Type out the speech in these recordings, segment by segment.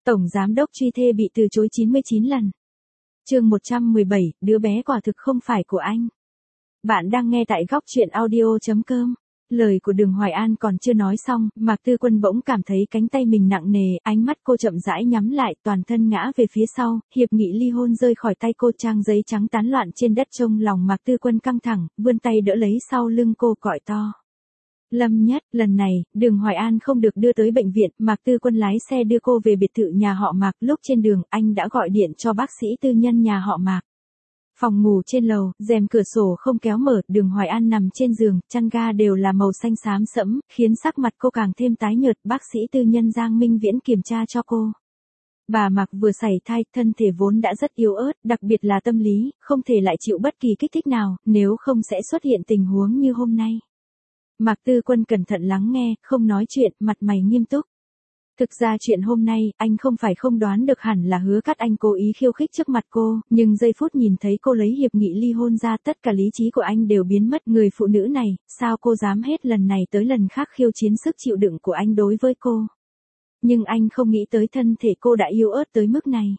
Tổng giám đốc truy thê bị từ chối 99 lần. Chương 117, đứa bé quả thực không phải của anh. Bạn đang nghe tại góc truyện audio.com. Lời của Đường Hoài An còn chưa nói xong, Mạc Tư Quân bỗng cảm thấy cánh tay mình nặng nề, ánh mắt cô chậm rãi nhắm lại, toàn thân ngã về phía sau, hiệp nghị ly hôn rơi khỏi tay cô, trang giấy trắng tán loạn trên đất, trông lòng Mạc Tư Quân căng thẳng, vươn tay đỡ lấy sau lưng cô, gọi to. Lâm Nhất, lần này, Đường Hoài An không được đưa tới bệnh viện, Mạc Tư Quân lái xe đưa cô về biệt thự nhà họ Mạc, lúc trên đường, anh đã gọi điện cho bác sĩ tư nhân nhà họ Mạc. Phòng ngủ trên lầu, rèm cửa sổ không kéo mở, Đường Hoài An nằm trên giường, chăn ga đều là màu xanh xám sẫm, khiến sắc mặt cô càng thêm tái nhợt, bác sĩ tư nhân Giang Minh Viễn kiểm tra cho cô. Bà Mạc vừa sảy thai, thân thể vốn đã rất yếu ớt, đặc biệt là tâm lý, không thể lại chịu bất kỳ kích thích nào, nếu không sẽ xuất hiện tình huống như hôm nay. Mạc Tư Quân cẩn thận lắng nghe, không nói chuyện, mặt mày nghiêm túc. Thực ra chuyện hôm nay, anh không phải không đoán được, hẳn là Hứa Cát Anh cố ý khiêu khích trước mặt cô, nhưng giây phút nhìn thấy cô lấy hiệp nghị ly hôn ra, tất cả lý trí của anh đều biến mất. Người phụ nữ này, sao cô dám hết lần này tới lần khác khiêu chiến sức chịu đựng của anh đối với cô. Nhưng anh không nghĩ tới thân thể cô đã yếu ớt tới mức này.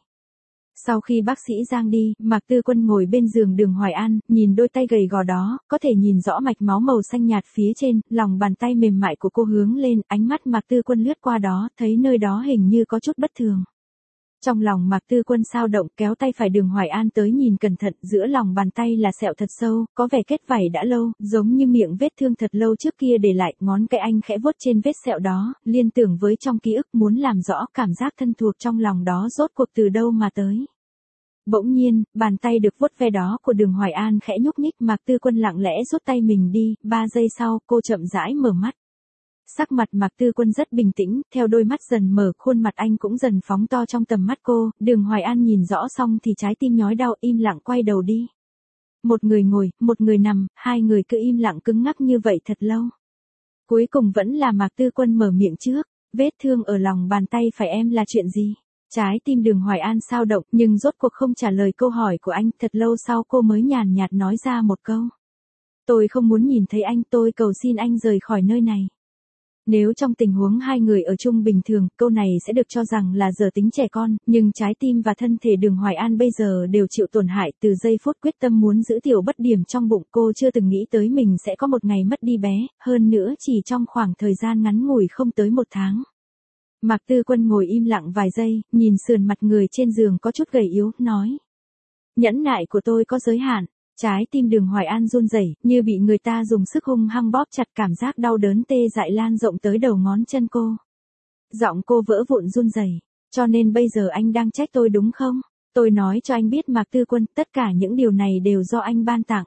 Sau khi bác sĩ Giang đi, Mạc Tư Quân ngồi bên giường Đường Hoài An, nhìn đôi tay gầy gò đó, có thể nhìn rõ mạch máu màu xanh nhạt phía trên, lòng bàn tay mềm mại của cô hướng lên, ánh mắt Mạc Tư Quân lướt qua đó, thấy nơi đó hình như có chút bất thường. Trong lòng Mạc Tư Quân xao động, kéo tay phải Đường Hoài An tới nhìn cẩn thận, giữa lòng bàn tay là sẹo thật sâu, có vẻ kết vảy đã lâu, giống như miệng vết thương thật lâu trước kia để lại, ngón cái anh khẽ vuốt trên vết sẹo đó, liên tưởng với trong ký ức, muốn làm rõ cảm giác thân thuộc trong lòng đó rốt cuộc từ đâu mà tới. Bỗng nhiên, bàn tay được vuốt ve đó của Đường Hoài An khẽ nhúc nhích, Mạc Tư Quân lặng lẽ rút tay mình đi, 3 giây sau, cô chậm rãi mở mắt. Sắc mặt Mạc Tư Quân rất bình tĩnh, theo đôi mắt dần mở, khuôn mặt anh cũng dần phóng to trong tầm mắt cô, Đường Hoài An nhìn rõ xong thì trái tim nhói đau, im lặng quay đầu đi. Một người ngồi, một người nằm, hai người cứ im lặng cứng ngắc như vậy thật lâu. Cuối cùng vẫn là Mạc Tư Quân mở miệng trước, vết thương ở lòng bàn tay phải em là chuyện gì? Trái tim Đường Hoài An xao động, nhưng rốt cuộc không trả lời câu hỏi của anh, thật lâu sau cô mới nhàn nhạt nói ra một câu. Tôi không muốn nhìn thấy anh, tôi cầu xin anh rời khỏi nơi này. Nếu trong tình huống hai người ở chung bình thường, câu này sẽ được cho rằng là giờ tính trẻ con, nhưng trái tim và thân thể Đường Hoài An bây giờ đều chịu tổn hại, từ giây phút quyết tâm muốn giữ tiểu bất điểm trong bụng, cô chưa từng nghĩ tới mình sẽ có một ngày mất đi bé, hơn nữa chỉ trong khoảng thời gian ngắn ngủi không tới 1 tháng. Mạc Tư Quân ngồi im lặng vài giây, nhìn sườn mặt người trên giường có chút gầy yếu, nói. Nhẫn nại của tôi có giới hạn. Trái tim Đường Hoài An run rẩy, như bị người ta dùng sức hung hăng bóp chặt, cảm giác đau đớn tê dại lan rộng tới đầu ngón chân cô. Giọng cô vỡ vụn run rẩy. Cho nên bây giờ anh đang trách tôi đúng không? Tôi nói cho anh biết Mạc Tư Quân, tất cả những điều này đều do anh ban tặng.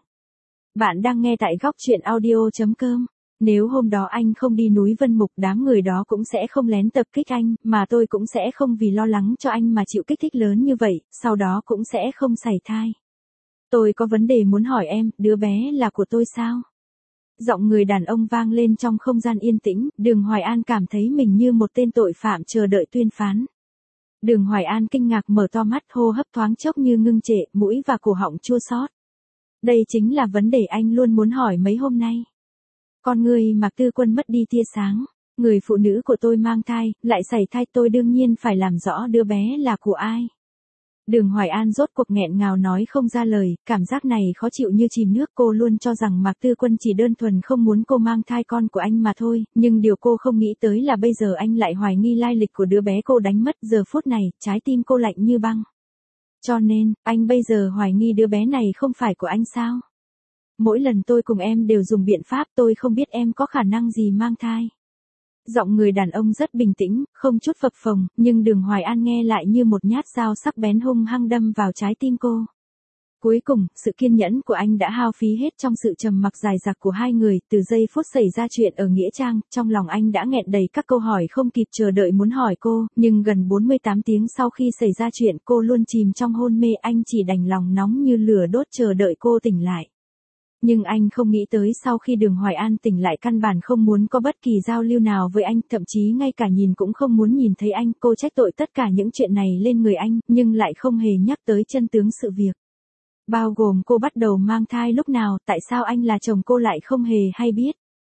Bạn đang nghe tại góc truyện audio.com. Nếu hôm đó anh không đi núi Vân Mục, đám người đó cũng sẽ không lén tập kích anh, mà tôi cũng sẽ không vì lo lắng cho anh mà chịu kích thích lớn như vậy, sau đó cũng sẽ không sảy thai. Tôi có vấn đề muốn hỏi em, đứa bé là của tôi sao? Giọng người đàn ông vang lên trong không gian yên tĩnh, Đường Hoài An cảm thấy mình như một tên tội phạm chờ đợi tuyên phán. Đường Hoài An kinh ngạc mở to mắt, hô hấp thoáng chốc như ngưng trệ, mũi và cổ họng chua xót. Đây chính là vấn đề anh luôn muốn hỏi mấy hôm nay. Con người Mạc Tư Quân mất đi tia sáng. Người phụ nữ của tôi mang thai, lại sảy thai, tôi đương nhiên phải làm rõ đứa bé là của ai. Đường Hoài An rốt cuộc nghẹn ngào nói không ra lời, cảm giác này khó chịu như chìm nước, cô luôn cho rằng Mạc Tư Quân chỉ đơn thuần không muốn cô mang thai con của anh mà thôi, nhưng điều cô không nghĩ tới là bây giờ anh lại hoài nghi lai lịch của đứa bé cô đánh mất, giờ phút này, trái tim cô lạnh như băng. Cho nên, anh bây giờ hoài nghi đứa bé này không phải của anh sao? Mỗi lần tôi cùng em đều dùng biện pháp, tôi không biết em có khả năng gì mang thai. Giọng người đàn ông rất bình tĩnh, không chút phập phồng, nhưng Đường Hoài An nghe lại như một nhát dao sắc bén hung hăng đâm vào trái tim cô. Cuối cùng, sự kiên nhẫn của anh đã hao phí hết trong sự trầm mặc dài dặc của hai người, từ giây phút xảy ra chuyện ở Nghĩa Trang, trong lòng anh đã nghẹn đầy các câu hỏi không kịp chờ đợi muốn hỏi cô, nhưng gần 48 tiếng sau khi xảy ra chuyện cô luôn chìm trong hôn mê, anh chỉ đành lòng nóng như lửa đốt chờ đợi cô tỉnh lại. Nhưng anh không nghĩ tới sau khi Đường Hoài An tỉnh lại căn bản không muốn có bất kỳ giao lưu nào với anh, thậm chí ngay cả nhìn cũng không muốn nhìn thấy anh, cô trách tội tất cả những chuyện này lên người anh, nhưng lại không hề nhắc tới chân tướng sự việc. Bao gồm cô bắt đầu mang thai lúc nào, tại sao anh là chồng cô lại không hề hay biết.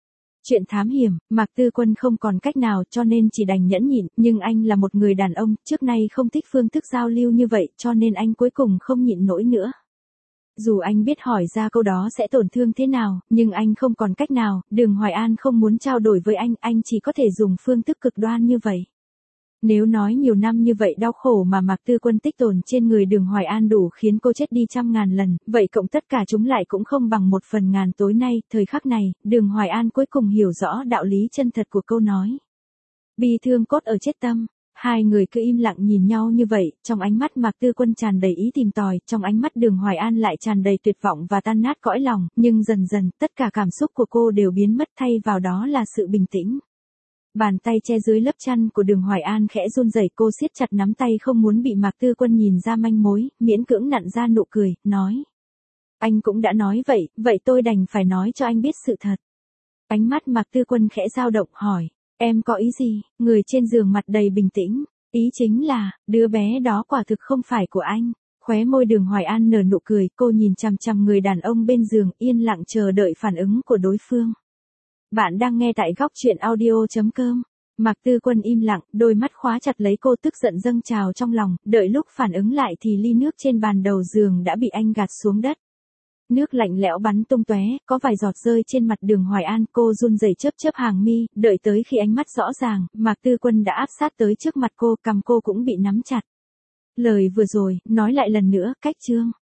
Chuyện thám hiểm, Mạc Tư Quân không còn cách nào cho nên chỉ đành nhẫn nhịn, nhưng anh là một người đàn ông, trước nay không thích phương thức giao lưu như vậy cho nên anh cuối cùng không nhịn nổi nữa. Dù anh biết hỏi ra câu đó sẽ tổn thương thế nào, nhưng anh không còn cách nào, Đường Hoài An không muốn trao đổi với anh chỉ có thể dùng phương thức cực đoan như vậy. Nếu nói nhiều năm như vậy đau khổ mà Mạc Tư Quân tích tồn trên người Đường Hoài An đủ khiến cô chết đi 100.000 lần, vậy cộng tất cả chúng lại cũng không bằng 1/1000 tối nay, thời khắc này, Đường Hoài An cuối cùng hiểu rõ đạo lý chân thật của câu nói. Bi thương cốt ở chết tâm. Hai người cứ im lặng nhìn nhau như vậy, trong ánh mắt Mạc Tư Quân tràn đầy ý tìm tòi, trong ánh mắt Đường Hoài An lại tràn đầy tuyệt vọng và tan nát cõi lòng, nhưng dần dần, tất cả cảm xúc của cô đều biến mất thay vào đó là sự bình tĩnh. Bàn tay che dưới lớp chăn của Đường Hoài An khẽ run rẩy, cô siết chặt nắm tay không muốn bị Mạc Tư Quân nhìn ra manh mối, miễn cưỡng nặn ra nụ cười, nói. Anh cũng đã nói vậy, vậy tôi đành phải nói cho anh biết sự thật. Ánh mắt Mạc Tư Quân khẽ dao động hỏi, em có ý gì? Người trên giường mặt đầy bình tĩnh, ý chính là, đứa bé đó quả thực không phải của anh. Khóe môi Đường Hoài An nở nụ cười, cô nhìn chằm chằm người đàn ông bên giường, yên lặng chờ đợi phản ứng của đối phương. Bạn đang nghe tại góc truyện audio.com. Mạc Tư Quân im lặng, đôi mắt khóa chặt lấy cô, tức giận dâng trào trong lòng, đợi lúc phản ứng lại thì ly nước trên bàn đầu giường đã bị anh gạt xuống đất. Nước lạnh lẽo bắn tung tóe, có vài giọt rơi trên mặt Đường Hoài An, cô run rẩy chớp chớp hàng mi, đợi tới khi ánh mắt rõ ràng, Mạc Tư Quân đã áp sát tới trước mặt cô, cằm cô cũng bị nắm chặt. Lời vừa rồi, nói lại lần nữa, cách chương.